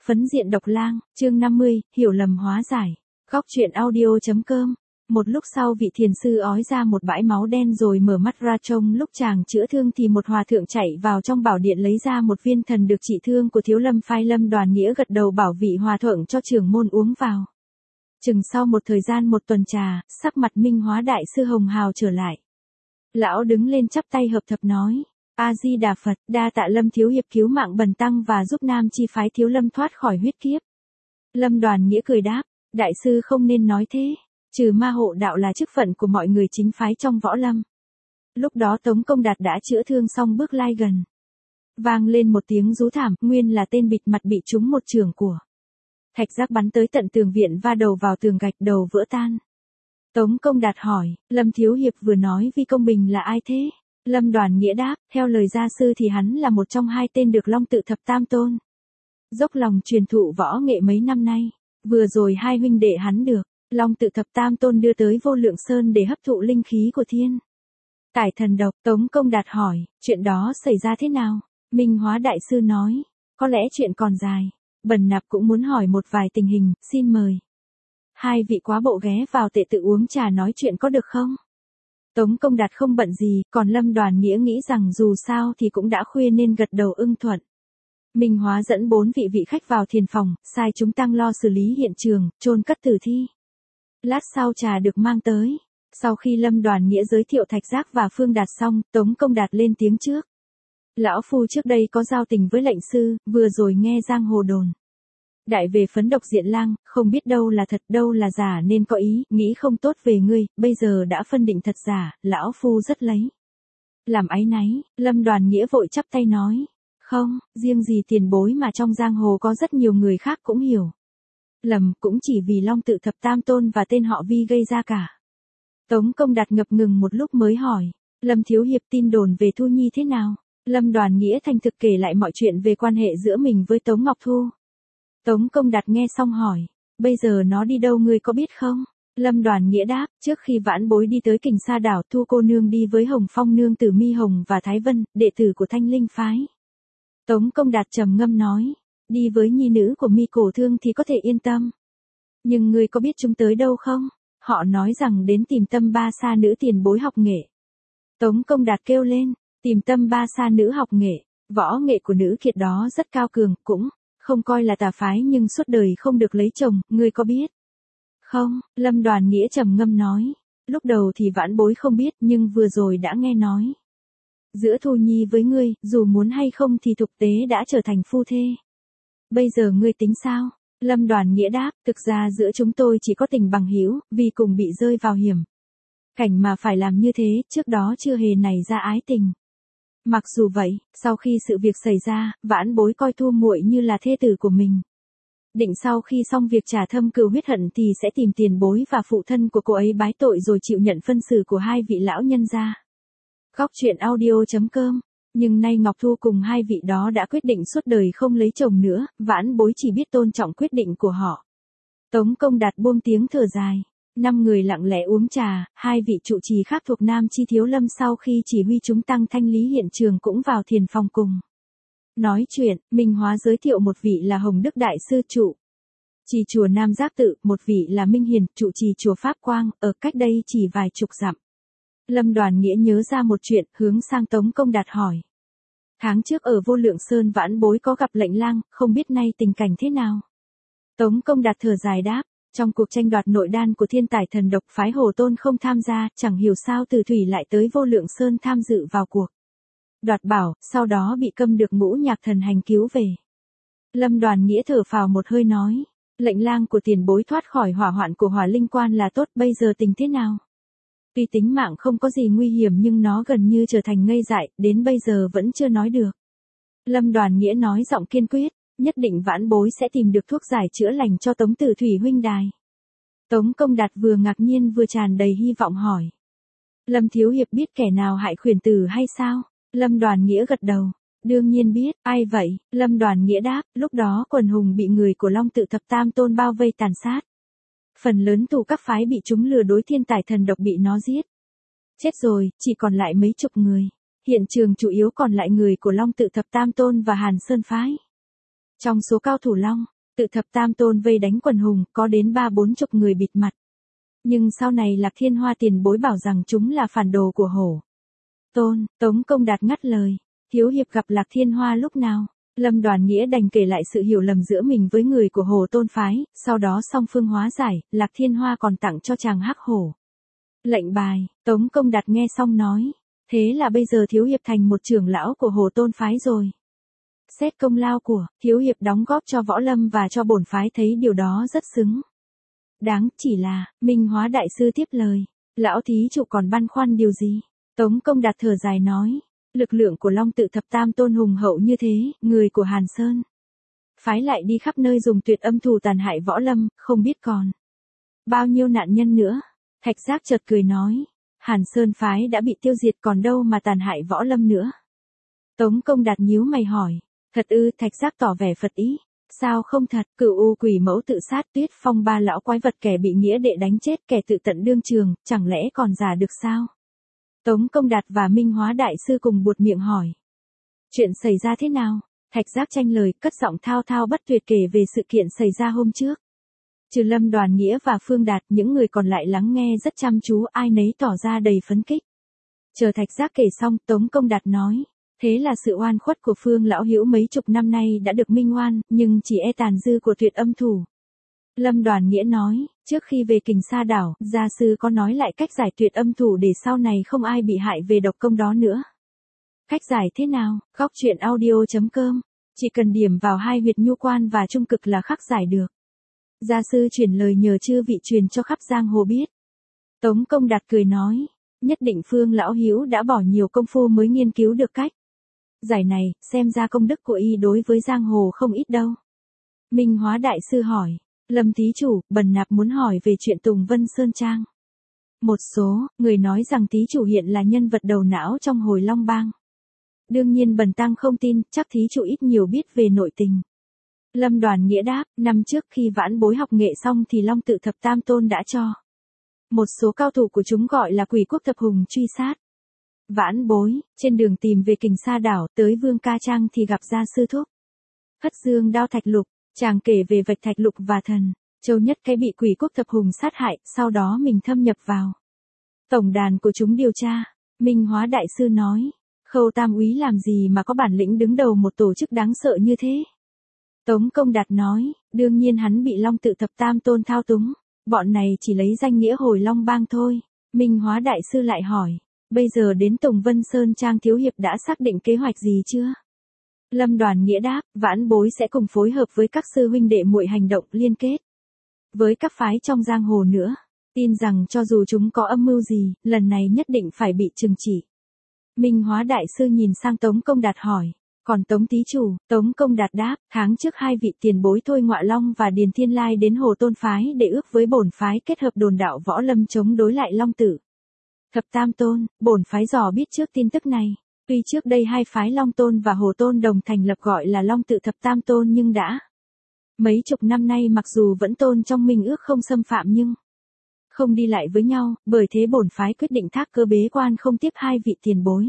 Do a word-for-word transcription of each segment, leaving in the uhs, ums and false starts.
Phấn diện độc lang, chương năm mươi, hiểu lầm hóa giải. Góc truyện audio.com. Một lúc sau vị thiền sư ói ra một bãi máu đen rồi mở mắt ra trông lúc chàng chữa thương thì một hòa thượng chạy vào trong bảo điện lấy ra một viên thần được trị thương của Thiếu Lâm phái. Lâm Đoàn Nghĩa gật đầu bảo vị hòa thượng cho trưởng môn uống vào. Chừng sau một thời gian một tuần trà, sắc mặt Minh Hóa đại sư hồng hào trở lại. Lão đứng lên chắp tay hợp thập nói: A-di-đà Phật, đa tạ Lâm thiếu hiệp cứu mạng bần tăng và giúp Nam chi phái Thiếu Lâm thoát khỏi huyết kiếp. Lâm Đoàn Nghĩa cười đáp: đại sư không nên nói thế, trừ ma hộ đạo là chức phận của mọi người chính phái trong võ lâm. Lúc đó Tống Công Đạt đã chữa thương xong bước lai gần. Vang lên một tiếng rú thảm, nguyên là tên bịt mặt bị trúng một chưởng của thạch giác bắn tới tận tường viện, va đầu vào tường gạch, đầu vỡ tan. Tống Công Đạt hỏi: Lâm thiếu hiệp vừa nói Vi Công Bình là ai thế? Lâm Đoàn Nghĩa đáp: theo lời gia sư thì hắn là một trong hai tên được Long Tự Thập Tam Tôn dốc lòng truyền thụ võ nghệ mấy năm nay. Vừa rồi hai huynh đệ hắn được Long Tự Thập Tam Tôn đưa tới Vô Lượng Sơn để hấp thụ linh khí của thiên tải thần độc. Tống Công Đạt hỏi: chuyện đó xảy ra thế nào? Minh Hóa đại sư nói: có lẽ chuyện còn dài, bần nạp cũng muốn hỏi một vài tình hình, xin mời hai vị quá bộ ghé vào tệ tự uống trà nói chuyện có được không? Tống Công Đạt không bận gì, còn Lâm Đoàn Nghĩa nghĩ rằng dù sao thì cũng đã khuya nên gật đầu ưng thuận. Minh Hóa dẫn bốn vị vị khách vào thiền phòng, sai chúng tăng lo xử lý hiện trường, chôn cất tử thi. Lát sau trà được mang tới. Sau khi Lâm Đoàn Nghĩa giới thiệu Thạch Giác và Phương Đạt xong, Tống Công Đạt lên tiếng trước: lão phu trước đây có giao tình với lệnh sư, vừa rồi nghe giang hồ đồn đại về phấn độc diện lang, không biết đâu là thật đâu là giả nên có ý, nghĩ không tốt về ngươi, bây giờ đã phân định thật giả, lão phu rất lấy làm áy náy. Lâm Đoàn Nghĩa vội chắp tay nói: không, riêng gì tiền bối mà trong giang hồ có rất nhiều người khác cũng hiểu lầm, cũng chỉ vì Long Tự Thập Tam Tôn và tên họ Vi gây ra cả. Tống Công Đạt ngập ngừng một lúc mới hỏi: Lâm thiếu hiệp tin đồn về Thu Nhi thế nào? Lâm Đoàn Nghĩa thành thực kể lại mọi chuyện về quan hệ giữa mình với Tống Ngọc Thu. Tống Công Đạt nghe xong hỏi: bây giờ nó đi đâu ngươi có biết không? Lâm Đoàn Nghĩa đáp: trước khi vãn bối đi tới Kình Sa đảo, Thu cô nương đi với Hồng Phong nương tử Mi Hồng và Thái Vân, đệ tử của Thanh Linh phái. Tống Công Đạt trầm ngâm nói: đi với nhi nữ của Mi Cổ Thương thì có thể yên tâm. Nhưng ngươi có biết chúng tới đâu không? Họ nói rằng đến tìm Tâm Ba Sa nữ tiền bối học nghệ. Tống Công Đạt kêu lên: tìm Tâm Ba Sa nữ học nghệ? Võ nghệ của nữ kiệt đó rất cao cường, cũng không coi là tà phái nhưng suốt đời không được lấy chồng, ngươi có biết không? Lâm Đoàn Nghĩa trầm ngâm nói: lúc đầu thì vãn bối không biết, nhưng vừa rồi đã nghe nói giữa Thu Nhi với ngươi, dù muốn hay không thì thực tế đã trở thành phu thê. Bây giờ ngươi tính sao? Lâm Đoàn Nghĩa đáp: thực ra giữa chúng tôi chỉ có tình bằng hữu, vì cùng bị rơi vào hiểm cảnh mà phải làm như thế, trước đó chưa hề nảy ra ái tình. Mặc dù vậy, sau khi sự việc xảy ra, vãn bối coi Thu muội như là thê tử của mình. Định sau khi xong việc trả thâm cừu huyết hận thì sẽ tìm tiền bối và phụ thân của cô ấy bái tội rồi chịu nhận phân xử của hai vị lão nhân gia. Góc truyện audio.com. Nhưng nay Ngọc Thu cùng hai vị đó đã quyết định suốt đời không lấy chồng nữa, vãn bối chỉ biết tôn trọng quyết định của họ. Tống Công Đạt buông tiếng thở dài. Năm người lặng lẽ uống trà, hai vị trụ trì khác thuộc Nam chi Thiếu Lâm sau khi chỉ huy chúng tăng thanh lý hiện trường cũng vào thiền phòng cùng nói chuyện. Minh Hóa giới thiệu một vị là Hồng Đức Đại Sư trụ trì chùa Nam Giác Tự, một vị là Minh Hiền trụ trì chùa Pháp Quang, ở cách đây chỉ vài chục dặm. Lâm Đoàn Nghĩa nhớ ra một chuyện, hướng sang Tống Công Đạt hỏi: tháng trước ở Vô Lượng Sơn vãn bối có gặp lệnh lang, không biết nay tình cảnh thế nào? Tống Công Đạt thở dài đáp: trong cuộc tranh đoạt nội đan của thiên tải thần độc, phái Hồ Tôn không tham gia, chẳng hiểu sao Từ Thủy lại tới Vô Lượng Sơn tham dự vào cuộc đoạt bảo, sau đó bị Câm được Ngũ Nhạc Thần hành cứu về. Lâm Đoàn Nghĩa thở phào một hơi nói: lệnh lang của tiền bối thoát khỏi hỏa hoạn của Hỏa Linh Quan là tốt, bây giờ tình thế nào? Tuy tính mạng không có gì nguy hiểm nhưng nó gần như trở thành ngây dại, đến bây giờ vẫn chưa nói được. Lâm Đoàn Nghĩa nói giọng kiên quyết: nhất định vãn bối sẽ tìm được thuốc giải chữa lành cho Tống Tử Thủy huynh đài. Tống Công Đạt vừa ngạc nhiên vừa tràn đầy hy vọng hỏi: Lâm thiếu hiệp biết kẻ nào hại khuyển tử hay sao? Lâm Đoàn Nghĩa gật đầu: đương nhiên biết. Ai vậy? Lâm Đoàn Nghĩa đáp: lúc đó quần hùng bị người của Long Tự Thập Tam Tôn bao vây tàn sát. Phần lớn tù các phái bị chúng lừa đối thiên tài thần độc bị nó giết chết rồi, chỉ còn lại mấy chục người. Hiện trường chủ yếu còn lại người của Long Tự Thập Tam Tôn và Hàn Sơn phái. Trong số cao thủ Long Tự thập tam tôn vây đánh quần hùng, có đến ba bốn chục người bịt mặt. Nhưng sau này Lạc Thiên Hoa tiền bối bảo rằng chúng là phản đồ của Hổ Tôn. Tống Công Đạt ngắt lời, thiếu hiệp gặp Lạc Thiên Hoa lúc nào? Lâm Đoàn Nghĩa đành kể lại sự hiểu lầm giữa mình với người của Hổ Tôn phái, sau đó song phương hóa giải, Lạc Thiên Hoa còn tặng cho chàng hắc hổ lệnh bài. Tống Công Đạt nghe xong nói, thế là bây giờ thiếu hiệp thành một trưởng lão của Hổ Tôn phái rồi. Xét công lao của thiếu hiệp đóng góp cho võ lâm và cho bổn phái thấy điều đó rất xứng đáng, chỉ là, Minh Hóa đại sư tiếp lời, lão thí chủ còn băn khoăn điều gì? Tống Công Đạt thở dài nói, lực lượng của Long Tự Thập Tam Tôn hùng hậu như thế, người của Hàn Sơn phái lại đi khắp nơi dùng tuyệt âm thủ tàn hại võ lâm, không biết còn bao nhiêu nạn nhân nữa. Thạch Giác chợt cười nói, Hàn Sơn phái đã bị tiêu diệt còn đâu mà tàn hại võ lâm nữa. Tống Công Đạt nhíu mày hỏi, thật ư? Thạch Giác tỏ vẻ phật ý, sao không thật? Cửu U quỷ mẫu tự sát, Tuyết Phong ba lão quái vật, kẻ bị nghĩa đệ đánh chết, kẻ tự tận đương trường, chẳng lẽ còn giả được sao? Tống Công Đạt và Minh Hóa đại sư cùng buột miệng hỏi, chuyện xảy ra thế nào? Thạch Giác tranh lời, cất giọng thao thao bất tuyệt kể về sự kiện xảy ra hôm trước. Trừ Lâm Đoàn Nghĩa và Phương Đạt, những người còn lại lắng nghe rất chăm chú, ai nấy tỏ ra đầy phấn kích. Chờ Thạch Giác kể xong, Tống Công Đạt nói, thế là sự oan khuất của Phương lão hữu mấy chục năm nay đã được minh oan, nhưng chỉ e tàn dư của tuyệt âm thủ. Lâm Đoàn Nghĩa nói, trước khi về Kình Sa đảo, gia sư có nói lại cách giải tuyệt âm thủ để sau này không ai bị hại về độc công đó nữa. Cách giải thế nào? Góc truyện audio chấm com. Chỉ cần điểm vào hai huyệt nhu quan và trung cực là khắc giải được. Gia sư chuyển lời nhờ chư vị truyền cho khắp giang hồ biết. Tống Công Đạt cười nói, nhất định Phương lão hữu đã bỏ nhiều công phu mới nghiên cứu được cách giải này, xem ra công đức của y đối với giang hồ không ít đâu. Minh Hóa đại sư hỏi, Lâm thí chủ, Bần Nạp muốn hỏi về chuyện Tùng Vân Sơn Trang. Một số người nói rằng thí chủ hiện là nhân vật đầu não trong Hồi Long Bang. Đương nhiên Bần Tăng không tin, chắc thí chủ ít nhiều biết về nội tình. Lâm Đoàn Nghĩa đáp, năm trước khi vãn bối học nghệ xong thì Long Tự Thập Tam Tôn đã cho một số cao thủ của chúng gọi là Quỷ Quốc Thập Hùng truy sát vãn bối. Trên đường tìm về Kình Sa đảo, tới Vương Ca Trang thì gặp gia sư thúc Hất Dương Đao Thạch Lục. Chàng kể về Vạch Thạch Lục và thần Châu Nhất Cái bị Quỷ Quốc Thập Hùng sát hại, sau đó mình thâm nhập vào tổng đàn của chúng điều tra. Minh Hóa đại sư nói, Khâu Tam úy làm gì mà có bản lĩnh đứng đầu một tổ chức đáng sợ như thế? Tống Công Đạt nói, đương nhiên hắn bị Long Tự Thập Tam Tôn thao túng, bọn này chỉ lấy danh nghĩa Hồi Long Bang thôi. Minh Hóa đại sư lại hỏi, bây giờ đến Tùng Vân Sơn Trang thiếu hiệp đã xác định kế hoạch gì chưa? Lâm Đoàn Nghĩa đáp, vãn bối sẽ cùng phối hợp với các sư huynh đệ muội hành động liên kết với các phái trong giang hồ nữa, tin rằng cho dù chúng có âm mưu gì, lần này nhất định phải bị trừng trị. Minh Hóa đại sư nhìn sang Tống Công Đạt hỏi, còn Tống thí chủ? Tống Công Đạt đáp, tháng trước hai vị tiền bối Thôi Ngọa Long và Điền Thiên Lai đến Hồ Tôn phái để ước với bổn phái kết hợp đồn đạo võ lâm chống đối lại Long Tử Thập Tam Tôn. Bổn phái dò biết trước tin tức này. Tuy trước đây hai phái Long Tôn và Hồ Tôn đồng thành lập gọi là Long Tự Thập Tam Tôn nhưng đã mấy chục năm nay mặc dù vẫn tôn trong minh ước không xâm phạm nhưng không đi lại với nhau, bởi thế bổn phái quyết định thác cơ bế quan không tiếp hai vị tiền bối.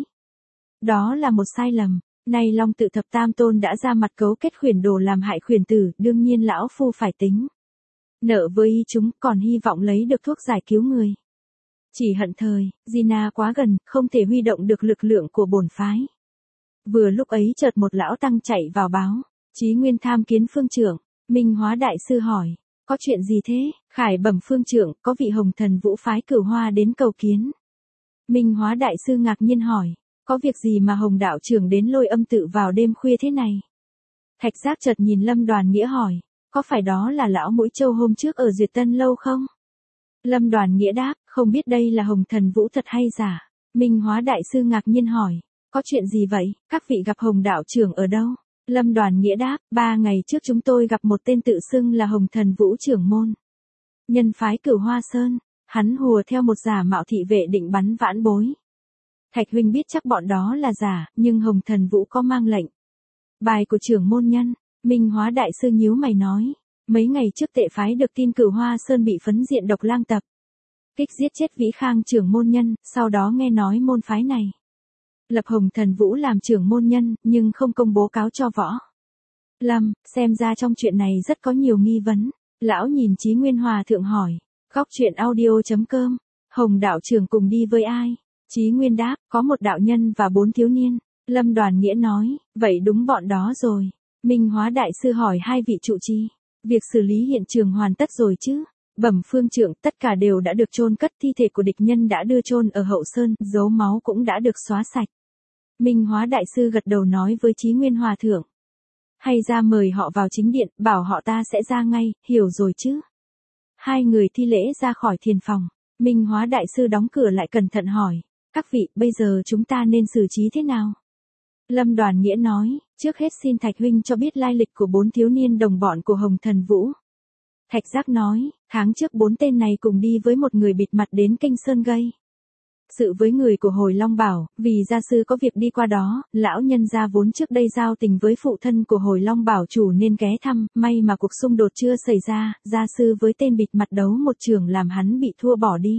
Đó là một sai lầm. Nay Long Tự Thập Tam Tôn đã ra mặt cấu kết khuyển đồ làm hại khuyển tử, đương nhiên lão phu phải tính nợ với y chúng, còn hy vọng lấy được thuốc giải cứu người. Chỉ hận thời, Gina quá gần, không thể huy động được lực lượng của bổn phái. Vừa lúc ấy chợt một lão tăng chạy vào báo, Chí Nguyên tham kiến phương trưởng. Minh Hóa đại sư hỏi, có chuyện gì thế? Khải bẩm phương trưởng, có vị Hồng Thần Vũ phái Cửu Hoa đến cầu kiến. Minh Hóa đại sư ngạc nhiên hỏi, có việc gì mà Hồng đạo trưởng đến Lôi Âm tự vào đêm khuya thế này? Thạch Giác chợt nhìn Lâm Đoàn Nghĩa hỏi, có phải đó là lão Mũi Châu hôm trước ở Duyệt Tân lâu không? Lâm Đoàn Nghĩa đáp, không biết đây là Hồng Thần Vũ thật hay giả. Minh Hóa đại sư ngạc nhiên hỏi, có chuyện gì vậy? Các vị gặp Hồng đạo trưởng ở đâu? Lâm Đoàn Nghĩa đáp, ba ngày trước chúng tôi gặp một tên tự xưng là Hồng Thần Vũ trưởng môn nhân phái Cửu Hoa Sơn, hắn hùa theo một giả mạo thị vệ định bắn vãn bối. Thạch huynh biết chắc bọn đó là giả, nhưng Hồng Thần Vũ có mang lệnh bài của trưởng môn nhân. Minh Hóa đại sư nhíu mày nói, mấy ngày trước tệ phái được tin Cửu Hoa Sơn bị phấn diện độc lang tập kích giết chết Vĩ Khang trưởng môn nhân, sau đó nghe nói môn phái này lập Hồng Thần Vũ làm trưởng môn nhân, nhưng không công bố cáo cho võ Lâm, xem ra trong chuyện này rất có nhiều nghi vấn. Lão nhìn Chí Nguyên Hòa thượng hỏi. Góc chuyện audio.com. Hồng đạo trưởng cùng đi với ai? Chí Nguyên đáp, có một đạo nhân và bốn thiếu niên. Lâm Đoàn Nghĩa nói, vậy đúng bọn đó rồi. Minh Hóa đại sư hỏi hai vị trụ trì. Việc xử lý hiện trường hoàn tất rồi chứ? Bẩm phương trưởng, tất cả đều đã được chôn cất, thi thể của địch nhân đã đưa chôn ở hậu sơn, dấu máu cũng đã được xóa sạch. Minh Hóa đại sư gật đầu nói với Chí Nguyên Hòa thượng. Hay ra mời họ vào chính điện, bảo họ ta sẽ ra ngay, hiểu rồi chứ? Hai người thi lễ ra khỏi thiền phòng. Minh Hóa đại sư đóng cửa lại cẩn thận hỏi. Các vị, bây giờ chúng ta nên xử trí thế nào? Lâm Đoàn Nghĩa nói, trước hết xin Thạch huynh cho biết lai lịch của bốn thiếu niên đồng bọn của Hồng Thần Vũ. Thạch Giác nói, tháng trước bốn tên này cùng đi với một người bịt mặt đến Kinh Sơn gây sự với người của Hồi Long Bảo, vì gia sư có việc đi qua đó, lão nhân gia vốn trước đây giao tình với phụ thân của Hồi Long Bảo chủ nên ghé thăm, may mà cuộc xung đột chưa xảy ra, gia sư với tên bịt mặt đấu một trường làm hắn bị thua bỏ đi.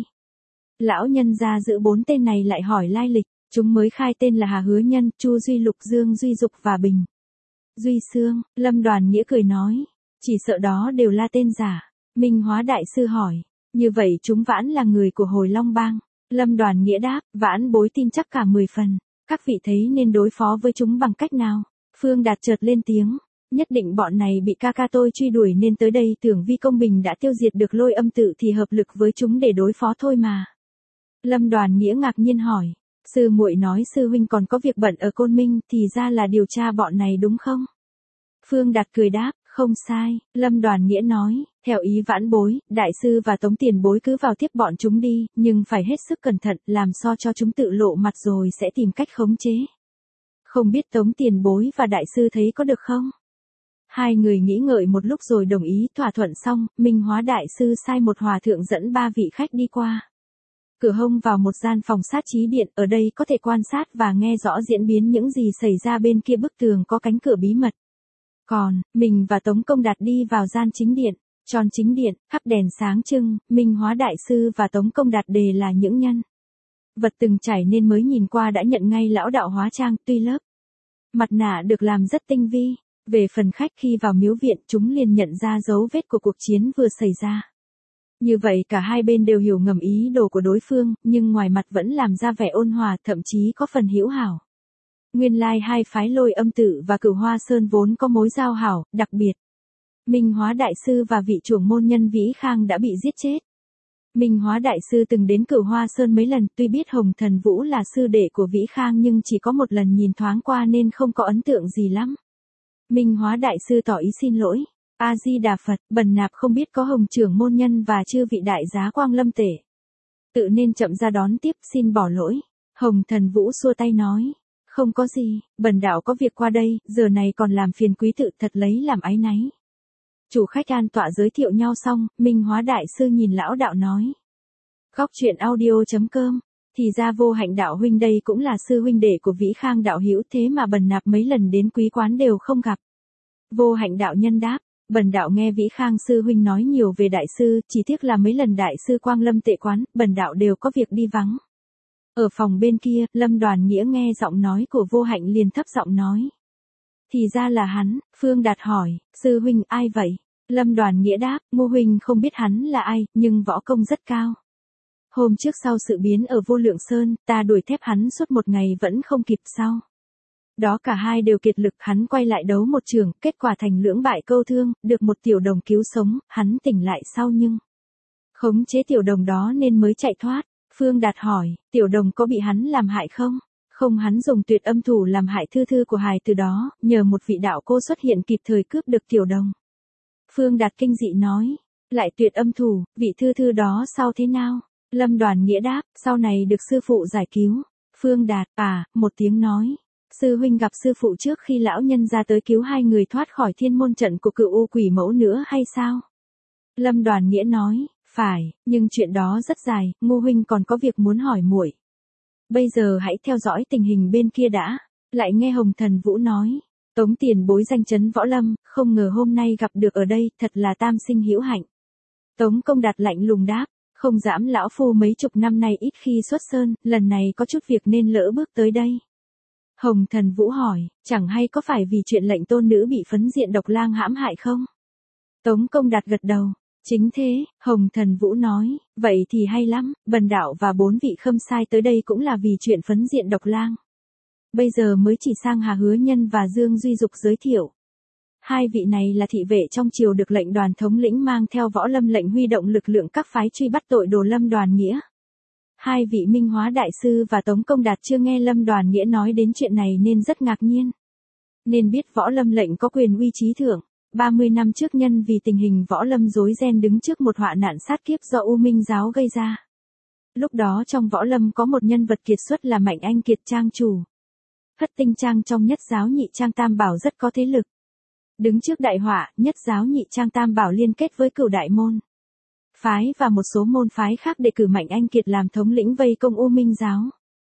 Lão nhân gia giữ bốn tên này lại hỏi lai lịch, chúng mới khai tên là Hà Hứa Nhân, Chu Duy Lục, Dương Duy Dục và Bình Duy Sương. Lâm Đoàn Nghĩa cười nói, chỉ sợ đó đều là tên giả. Minh Hóa đại sư hỏi, như vậy chúng vãn là người của Hồi Long Bang. Lâm Đoàn Nghĩa đáp, vãn bối tin chắc cả mười phần. Các vị thấy nên đối phó với chúng bằng cách nào? Phương Đạt chợt lên tiếng, nhất định bọn này bị ca ca tôi truy đuổi nên tới đây, tưởng vì công bình đã tiêu diệt được Lôi Âm Tự thì hợp lực với chúng để đối phó thôi mà. Lâm Đoàn Nghĩa ngạc nhiên hỏi, sư muội nói sư huynh còn có việc bận ở Côn Minh, thì ra là điều tra bọn này đúng không? Phương Đạt cười đáp, không sai. Lâm Đoàn Nghĩa nói, theo ý vãn bối, đại sư và Tống tiền bối cứ vào tiếp bọn chúng đi, nhưng phải hết sức cẩn thận, làm so cho chúng tự lộ mặt rồi sẽ tìm cách khống chế. Không biết Tống tiền bối và đại sư thấy có được không? Hai người nghĩ ngợi một lúc rồi đồng ý, thỏa thuận xong, Minh Hóa đại sư sai một hòa thượng dẫn ba vị khách đi qua cửa hông vào một gian phòng sát trí điện, ở đây có thể quan sát và nghe rõ diễn biến những gì xảy ra bên kia bức tường có cánh cửa bí mật. Còn, mình và Tống Công Đạt đi vào gian chính điện, tròn chính điện, khắp đèn sáng trưng, Minh Hóa đại sư và Tống Công Đạt đều là những nhân vật từng trải nên mới nhìn qua đã nhận ngay lão đạo hóa trang, tuy lớp mặt nạ được làm rất tinh vi. Về phần khách khi vào miếu viện, chúng liền nhận ra dấu vết của cuộc chiến vừa xảy ra. Như vậy cả hai bên đều hiểu ngầm ý đồ của đối phương, nhưng ngoài mặt vẫn làm ra vẻ ôn hòa, thậm chí có phần hữu hảo. Nguyên lai hai phái Lôi Âm Tự và Cửu Hoa Sơn vốn có mối giao hảo, đặc biệt. Minh Hóa đại sư và vị trưởng môn nhân Vĩ Khang đã bị giết chết. Minh Hóa đại sư từng đến Cửu Hoa Sơn mấy lần, tuy biết Hồng Thần Vũ là sư đệ của Vĩ Khang nhưng chỉ có một lần nhìn thoáng qua nên không có ấn tượng gì lắm. Minh Hóa đại sư tỏ ý xin lỗi. A Di Đà Phật, bần nạp không biết có Hồng trưởng môn nhân và chư vị đại giá Quang Lâm tể tự nên chậm ra đón tiếp, xin bỏ lỗi. Hồng Thần Vũ xua tay nói, không có gì, bần đạo có việc qua đây, giờ này còn làm phiền quý tự, thật lấy làm áy náy. Chủ khách an tọa giới thiệu nhau xong, Minh Hóa đại sư nhìn lão đạo nói. Góc chuyện audio.com. Thì ra Vô Hạnh đạo huynh đây cũng là sư huynh đệ của Vĩ Khang đạo hữu, thế mà bần nạp mấy lần đến quý quán đều không gặp. Vô Hạnh đạo nhân đáp, bần đạo nghe Vĩ Khang sư huynh nói nhiều về đại sư, chỉ tiếc là mấy lần đại sư Quang Lâm tệ quán, bần đạo đều có việc đi vắng. Ở phòng bên kia, Lâm Đoàn Nghĩa nghe giọng nói của Vô Hạnh liền thấp giọng nói. Thì ra là hắn. Phương Đạt hỏi, sư huynh ai vậy? Lâm Đoàn Nghĩa đáp, Ngô huynh không biết hắn là ai, nhưng võ công rất cao. Hôm trước sau sự biến ở Vô Lượng Sơn, ta đuổi thép hắn suốt một ngày vẫn không kịp sau. Đó cả hai đều kiệt lực, hắn quay lại đấu một trường, kết quả thành lưỡng bại câu thương, được một tiểu đồng cứu sống, hắn tỉnh lại sau nhưng khống chế tiểu đồng đó nên mới chạy thoát. Phương Đạt hỏi, tiểu đồng có bị hắn làm hại không? Không, hắn dùng tuyệt âm thủ làm hại thư thư của hài từ đó, nhờ một vị đạo cô xuất hiện kịp thời cướp được tiểu đồng. Phương Đạt kinh dị nói, lại tuyệt âm thủ, vị thư thư đó sau thế nào? Lâm Đoàn Nghĩa đáp, sau này được sư phụ giải cứu. Phương Đạt, à, một tiếng nói. Sư huynh gặp sư phụ trước khi lão nhân ra tới cứu hai người thoát khỏi thiên môn trận của Cựu U Quỷ Mẫu nữa hay sao? Lâm Đoàn Nghĩa nói, phải, nhưng chuyện đó rất dài, Ngô huynh còn có việc muốn hỏi muội. Bây giờ hãy theo dõi tình hình bên kia đã. Lại nghe Hồng Thần Vũ nói, Tống tiền bối danh chấn võ lâm, không ngờ hôm nay gặp được ở đây, thật là tam sinh hữu hạnh. Tống Công Đạt lạnh lùng đáp, không dám, lão phu mấy chục năm nay ít khi xuất sơn, lần này có chút việc nên lỡ bước tới đây. Hồng Thần Vũ hỏi, chẳng hay có phải vì chuyện lệnh tôn nữ bị phấn diện độc lang hãm hại không? Tống Công Đạt gật đầu. Chính thế, Hồng Thần Vũ nói, vậy thì hay lắm, Bần đạo và bốn vị khâm sai tới đây cũng là vì chuyện phấn diện độc lang. Bây giờ mới chỉ sang Hà Hứa Nhân và Dương Duy Dục giới thiệu. Hai vị này là thị vệ trong triều được lệnh đoàn thống lĩnh mang theo võ lâm lệnh huy động lực lượng các phái truy bắt tội đồ Lâm Đoàn Nghĩa. Hai vị Minh Hóa Đại Sư và Tống Công Đạt chưa nghe Lâm Đoàn Nghĩa nói đến chuyện này nên rất ngạc nhiên. Nên biết võ lâm lệnh có quyền uy trí thượng. ba mươi năm trước nhân vì tình hình võ lâm rối ren đứng trước một họa nạn sát kiếp do U Minh giáo gây ra. Lúc đó trong võ lâm có một nhân vật kiệt xuất là Mạnh Anh Kiệt trang chủ. Thất tinh trang trong Nhất giáo Nhị trang Tam bảo rất có thế lực. Đứng trước đại họa, Nhất giáo Nhị trang Tam bảo liên kết với Cửu Đại môn phái và một số môn phái khác để cử Mạnh Anh Kiệt làm thống lĩnh vây công U Minh giáo.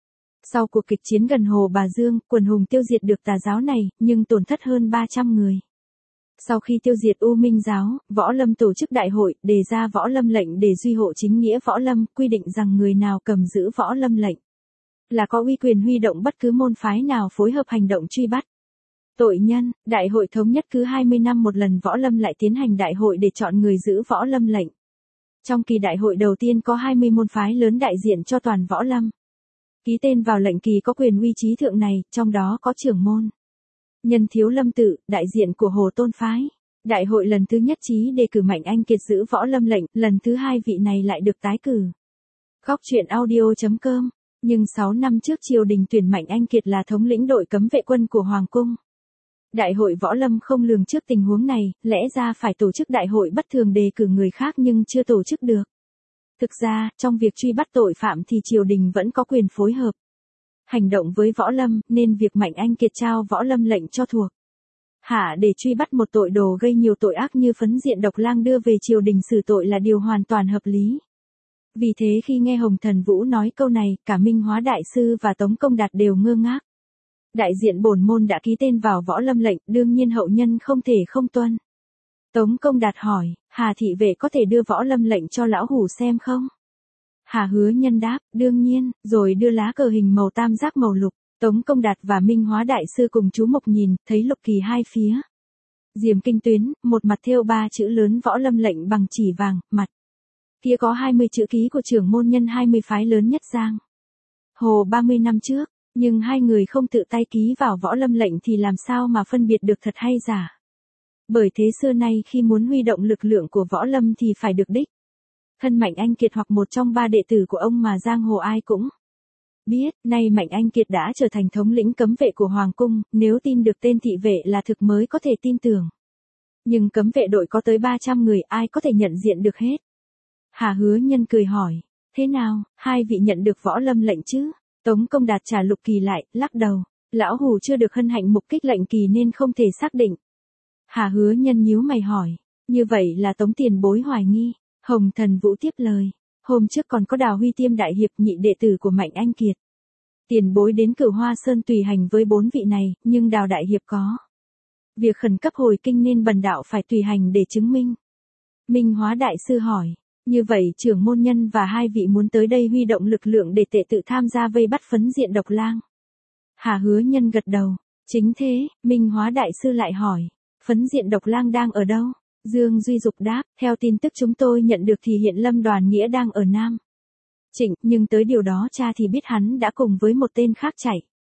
Sau cuộc kịch chiến gần Hồ Bà Dương, quần hùng tiêu diệt được tà giáo này, nhưng tổn thất hơn ba trăm người. Sau khi tiêu diệt U Minh giáo, võ lâm tổ chức đại hội, đề ra võ lâm lệnh để duy hộ chính nghĩa võ lâm, quy định rằng người nào cầm giữ võ lâm lệnh là có uy quyền huy động bất cứ môn phái nào phối hợp hành động truy bắt tội nhân. Đại hội thống nhất cứ hai mươi năm một lần võ lâm lại tiến hành đại hội để chọn người giữ võ lâm lệnh. Trong kỳ đại hội đầu tiên có hai mươi môn phái lớn đại diện cho toàn võ lâm. Ký tên vào lệnh kỳ có quyền uy trí thượng này, trong đó có trưởng môn Nhân Thiếu Lâm Tự, đại diện của Hồ Tôn phái. Đại hội lần thứ nhất trí đề cử Mạnh Anh Kiệt giữ võ lâm lệnh, lần thứ hai vị này lại được tái cử. Góc truyện audio chấm com. Nhưng sáu năm trước triều đình tuyển Mạnh Anh Kiệt là thống lĩnh đội cấm vệ quân của Hoàng cung. Đại hội võ lâm không lường trước tình huống này, lẽ ra phải tổ chức đại hội bất thường đề cử người khác nhưng chưa tổ chức được. Thực ra, trong việc truy bắt tội phạm thì triều đình vẫn có quyền phối hợp hành động với võ lâm, nên việc Mạnh Anh Kiệt trao võ lâm lệnh cho thuộc hạ để truy bắt một tội đồ gây nhiều tội ác như phấn diện độc lang đưa về triều đình xử tội là điều hoàn toàn hợp lý. Vì thế khi nghe Hồng Thần Vũ nói câu này, cả Minh Hóa Đại Sư và Tống Công Đạt đều ngơ ngác. Đại diện bổn môn đã ký tên vào võ lâm lệnh, đương nhiên hậu nhân không thể không tuân. Tống Công Đạt hỏi, Hà thị vệ có thể đưa võ lâm lệnh cho lão hủ xem không? Hà Hứa Nhân đáp, đương nhiên, rồi đưa lá cờ hình màu tam giác màu lục. Tống Công Đạt và Minh Hóa Đại Sư cùng chú mục nhìn, thấy lục kỳ hai phía. Diềm kinh tuyến, một mặt thêu ba chữ lớn võ lâm lệnh bằng chỉ vàng, mặt kia có hai mươi chữ ký của trưởng môn nhân hai mươi phái lớn nhất Giang Hồ ba mươi năm trước, nhưng hai người không tự tay ký vào võ lâm lệnh thì làm sao mà phân biệt được thật hay giả. Bởi thế xưa nay khi muốn huy động lực lượng của võ lâm thì phải được đích thân Mạnh Anh Kiệt hoặc một trong ba đệ tử của ông mà Giang Hồ ai cũng biết. Nay Mạnh Anh Kiệt đã trở thành thống lĩnh cấm vệ của Hoàng cung, nếu tin được tên thị vệ là thực mới có thể tin tưởng. Nhưng cấm vệ đội có tới ba trăm người, ai có thể nhận diện được hết? Hà Hứa Nhân cười hỏi, thế nào, hai vị nhận được võ lâm lệnh chứ? Tống Công Đạt trả lục kỳ lại, lắc đầu, lão hủ chưa được hân hạnh mục kích lệnh kỳ nên không thể xác định. Hà Hứa Nhân nhíu mày hỏi, như vậy là Tống tiền bối hoài nghi. Hồng Thần Vũ tiếp lời, hôm trước còn có Đào Huy Tiêm đại hiệp nhị đệ tử của Mạnh Anh Kiệt. Tiền bối đến Cửu Hoa Sơn tùy hành với bốn vị này, nhưng Đào đại hiệp có việc khẩn cấp hồi kinh nên bần đạo phải tùy hành để chứng minh. Minh Hóa Đại Sư hỏi, như vậy trưởng môn nhân và hai vị muốn tới đây huy động lực lượng để tệ tự tham gia vây bắt phấn diện độc lang? Hà Hứa Nhân gật đầu, chính thế. Minh Hóa Đại Sư lại hỏi, phấn diện độc lang đang ở đâu? Dương Duy Dục đáp, theo tin tức chúng tôi nhận được thì hiện Lâm Đoàn Nghĩa đang ở Nam Trịnh, nhưng tới điều đó cha thì biết hắn đã cùng với một tên khác chạy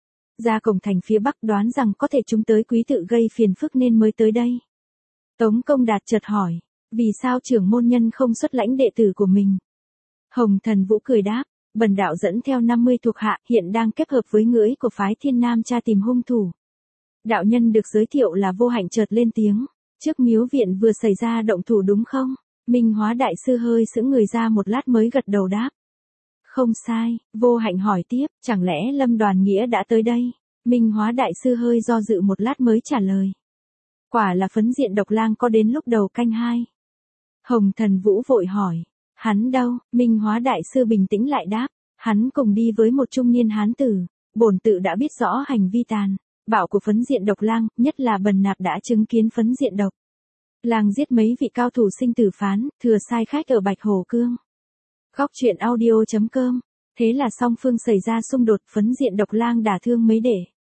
ra cổng thành phía Bắc, đoán rằng có thể chúng tới quý tự gây phiền phức nên mới tới đây. Tống Công Đạt chợt hỏi, vì sao trưởng môn nhân không xuất lãnh đệ tử của mình? Hồng Thần Vũ cười đáp, bần đạo dẫn theo năm mươi thuộc hạ, hiện đang kết hợp với ngưỡi của phái Thiên Nam tra tìm hung thủ. Đạo nhân được giới thiệu là Vô Hạnh chợt lên tiếng, trước miếu viện vừa xảy ra động thủ đúng không? Minh Hóa Đại Sư hơi sững người ra một lát mới gật đầu đáp. Không sai. Vô Hạnh hỏi tiếp, chẳng lẽ Lâm Đoàn Nghĩa đã tới đây? Minh Hóa Đại Sư hơi do dự một lát mới trả lời. Quả là phấn diện độc lang có đến lúc đầu canh hai. Hồng Thần Vũ vội hỏi, hắn đâu? Minh Hóa Đại Sư bình tĩnh lại đáp, hắn cùng đi với một trung niên hán tử. Bổn tự đã biết rõ hành vi tàn bạo của phấn diện độc lang, nhất là bần nạp đã chứng kiến phấn diện độc lang giết mấy vị cao thủ sinh tử phán, thừa sai khách ở Bạch Hồ Cương. Góc truyện audio chấm com. Thế là song phương xảy ra xung đột, phấn diện độc lang đả thương mấy đệ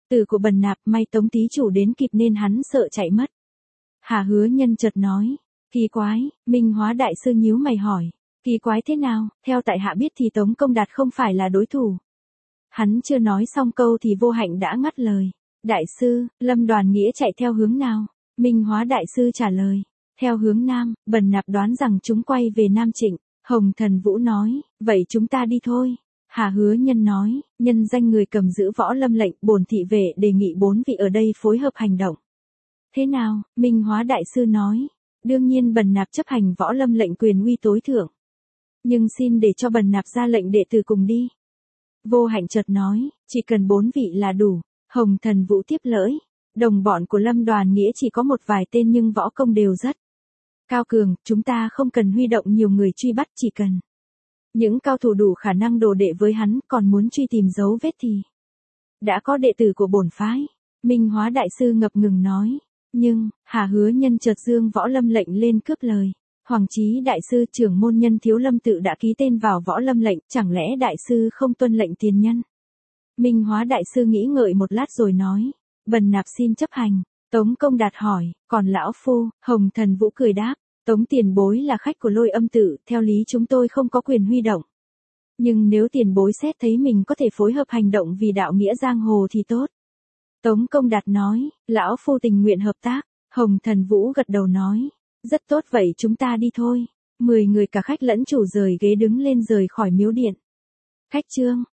Từ của Bần Nạp, may Tống thí chủ đến kịp nên hắn sợ chạy mất. Hà Hứa Nhân chợt nói, kỳ quái, Minh Hóa đại sư nhíu mày hỏi, kỳ quái thế nào, theo tại hạ biết thì Tống Công Đạt không phải là đối thủ. Hắn chưa nói xong câu thì Vô Hạnh đã ngắt lời, đại sư, Lâm Đoàn Nghĩa chạy theo hướng nào? Minh Hóa đại sư trả lời, theo hướng Nam. Bần Nạp đoán rằng chúng quay về Nam Trịnh. Hồng Thần Vũ nói, vậy chúng ta đi thôi. Hà Hứa Nhân nói, nhân danh người cầm giữ võ lâm lệnh, bổn thị vệ đề nghị bốn vị ở đây phối hợp hành động. Thế nào? Minh Hóa đại sư nói, đương nhiên Bần Nạp chấp hành võ lâm lệnh quyền uy tối thượng. Nhưng xin để cho Bần Nạp ra lệnh đệ tử cùng đi. Vô Hạnh chợt nói, chỉ cần bốn vị là đủ. Hồng Thần Vũ tiếp lỡi, đồng bọn của Lâm Đoàn Nghĩa chỉ có một vài tên nhưng võ công đều rất cao cường, chúng ta không cần huy động nhiều người truy bắt, chỉ cần những cao thủ đủ khả năng đồ đệ với hắn, còn muốn truy tìm dấu vết thì đã có đệ tử của bổn phái. Minh Hóa đại sư ngập ngừng nói, nhưng, Hà Hứa Nhân chợt dương võ lâm lệnh lên cướp lời. Hoàng Chí đại sư, trưởng môn nhân Thiếu Lâm tự đã ký tên vào võ lâm lệnh, chẳng lẽ đại sư không tuân lệnh tiền nhân? Minh Hóa đại sư nghĩ ngợi một lát rồi nói, Bần Nạp xin chấp hành. Tống Công Đạt hỏi, còn lão phu? Hồng Thần Vũ cười đáp, Tống tiền bối là khách của Lôi Âm tự, theo lý chúng tôi không có quyền huy động. Nhưng nếu tiền bối xét thấy mình có thể phối hợp hành động vì đạo nghĩa giang hồ thì tốt. Tống Công Đạt nói, lão phu tình nguyện hợp tác. Hồng Thần Vũ gật đầu nói, rất tốt, vậy chúng ta đi thôi. Mười người cả khách lẫn chủ rời ghế đứng lên rời khỏi miếu điện. Khách trương,